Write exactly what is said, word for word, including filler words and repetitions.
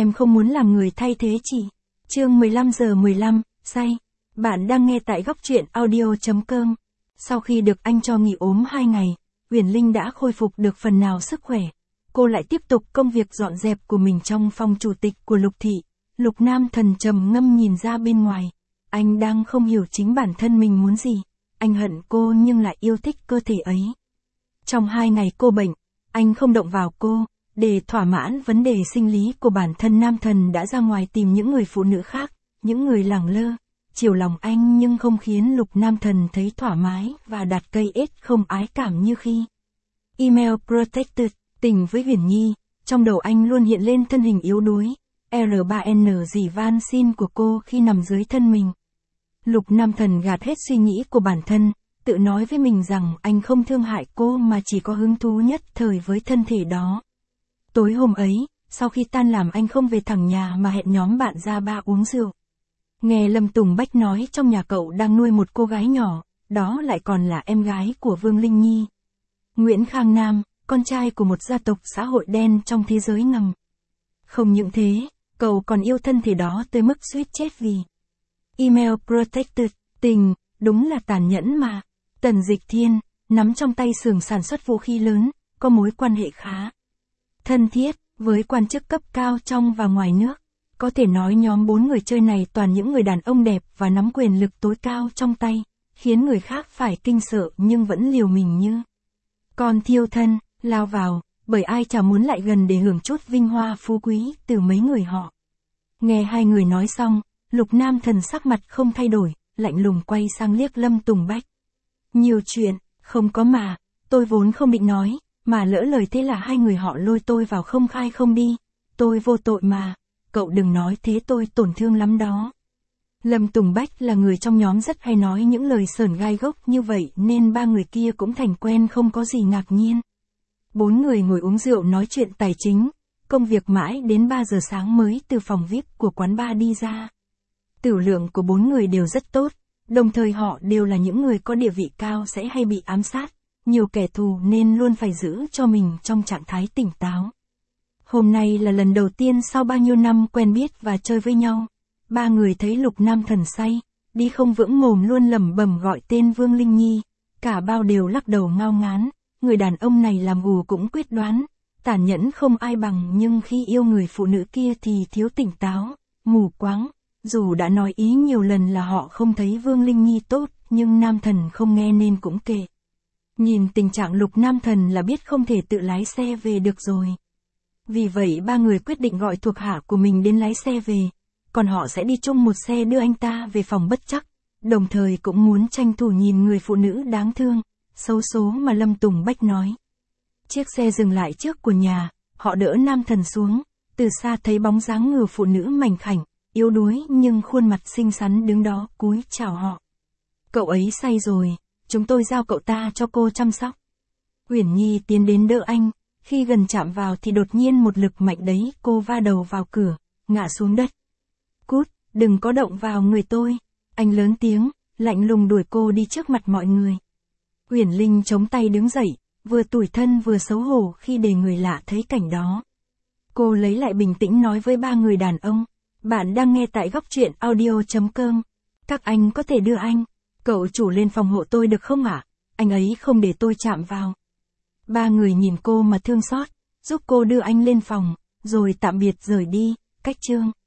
Em không muốn làm người thay thế chị. Chương mười lăm giờ mười lăm, say. Bạn đang nghe tại góc truyện audio.com. Sau khi được anh cho nghỉ ốm hai ngày, Uyển Linh đã khôi phục được phần nào sức khỏe. Cô lại tiếp tục công việc dọn dẹp của mình trong phòng chủ tịch của Lục Thị. Lục Nam Thần trầm ngâm nhìn ra bên ngoài. Anh đang không hiểu chính bản thân mình muốn gì. Anh hận cô nhưng lại yêu thích cơ thể ấy. Trong hai ngày cô bệnh, anh không động vào cô. Để thỏa mãn vấn đề sinh lý của bản thân, Nam Thần đã ra ngoài tìm những người phụ nữ khác, những người lẳng lơ, chiều lòng anh nhưng không khiến Lục Nam Thần thấy thoải mái và đặt cây ết không ái cảm như khi. Email Protected, tình với Uyển Nhi, trong đầu anh luôn hiện lên thân hình yếu đuối, R ba N dì van xin của cô khi nằm dưới thân mình. Lục Nam Thần gạt hết suy nghĩ của bản thân, tự nói với mình rằng anh không thương hại cô mà chỉ có hứng thú nhất thời với thân thể đó. Tối hôm ấy, sau khi tan làm anh không về thẳng nhà mà hẹn nhóm bạn ra bar uống rượu. Nghe Lâm Tùng Bách nói trong nhà cậu đang nuôi một cô gái nhỏ, đó lại còn là em gái của Vương Linh Nhi. Nguyễn Khang Nam, con trai của một gia tộc xã hội đen trong thế giới ngầm. Không những thế, cậu còn yêu thân thể đó tới mức suýt chết vì. Email Protected, tình, đúng là tàn nhẫn mà. Tần Dịch Thiên, nắm trong tay xưởng sản xuất vũ khí lớn, có mối quan hệ khá thân thiết với quan chức cấp cao trong và ngoài nước. Có thể nói nhóm bốn người chơi này toàn những người đàn ông đẹp và nắm quyền lực tối cao trong tay, khiến người khác phải kinh sợ nhưng vẫn liều mình như con thiêu thân, lao vào, bởi ai chả muốn lại gần để hưởng chút vinh hoa phú quý từ mấy người họ. Nghe hai người nói xong, Lục Nam Thần sắc mặt không thay đổi, lạnh lùng quay sang liếc Lâm Tùng Bách. Nhiều chuyện, không có mà, tôi vốn không định nói, mà lỡ lời thế là hai người họ lôi tôi vào không khai không đi, tôi vô tội mà, cậu đừng nói thế tôi tổn thương lắm đó. Lâm Tùng Bách là người trong nhóm rất hay nói những lời sởn gai gốc như vậy nên ba người kia cũng thành quen không có gì ngạc nhiên. Bốn người ngồi uống rượu nói chuyện tài chính, công việc mãi đến ba giờ sáng mới từ phòng vi ai pi của quán bar đi ra. Tửu lượng của bốn người đều rất tốt, đồng thời họ đều là những người có địa vị cao sẽ hay bị ám sát, nhiều kẻ thù nên luôn phải giữ cho mình trong trạng thái tỉnh táo. Hôm nay là lần đầu tiên sau bao nhiêu năm quen biết và chơi với nhau, ba người thấy Lục Nam Thần say, đi không vững mồm luôn lẩm bẩm gọi tên Vương Linh Nhi, cả bao đều lắc đầu ngao ngán, người đàn ông này làm gù cũng quyết đoán, tàn nhẫn không ai bằng nhưng khi yêu người phụ nữ kia thì thiếu tỉnh táo, mù quáng. Dù đã nói ý nhiều lần là họ không thấy Vương Linh Nhi tốt, nhưng Nam Thần không nghe nên cũng kệ. Nhìn tình trạng Lục Nam Thần là biết không thể tự lái xe về được rồi. Vì vậy ba người quyết định gọi thuộc hạ của mình đến lái xe về, còn họ sẽ đi chung một xe đưa anh ta về phòng bất trắc, đồng thời cũng muốn tranh thủ nhìn người phụ nữ đáng thương, xấu số mà Lâm Tùng Bách nói. Chiếc xe dừng lại trước của nhà, họ đỡ Nam Thần xuống, từ xa thấy bóng dáng người phụ nữ mảnh khảnh, yếu đuối nhưng khuôn mặt xinh xắn đứng đó cúi chào họ. Cậu ấy say rồi, chúng tôi giao cậu ta cho cô chăm sóc. Uyển Nhi tiến đến đỡ anh, khi gần chạm vào thì đột nhiên một lực mạnh đấy cô va đầu vào cửa, ngã xuống đất. Cút, đừng có động vào người tôi, anh lớn tiếng, lạnh lùng đuổi cô đi trước mặt mọi người. Uyển Linh chống tay đứng dậy, vừa tủi thân vừa xấu hổ khi để người lạ thấy cảnh đó. Cô lấy lại bình tĩnh nói với ba người đàn ông. Bạn đang nghe tại góc truyện audio.com. Các anh có thể đưa anh, cậu chủ lên phòng hộ tôi được không ạ? Anh ấy không để tôi chạm vào. Ba người nhìn cô mà thương xót, giúp cô đưa anh lên phòng, rồi tạm biệt rời đi, cách chương.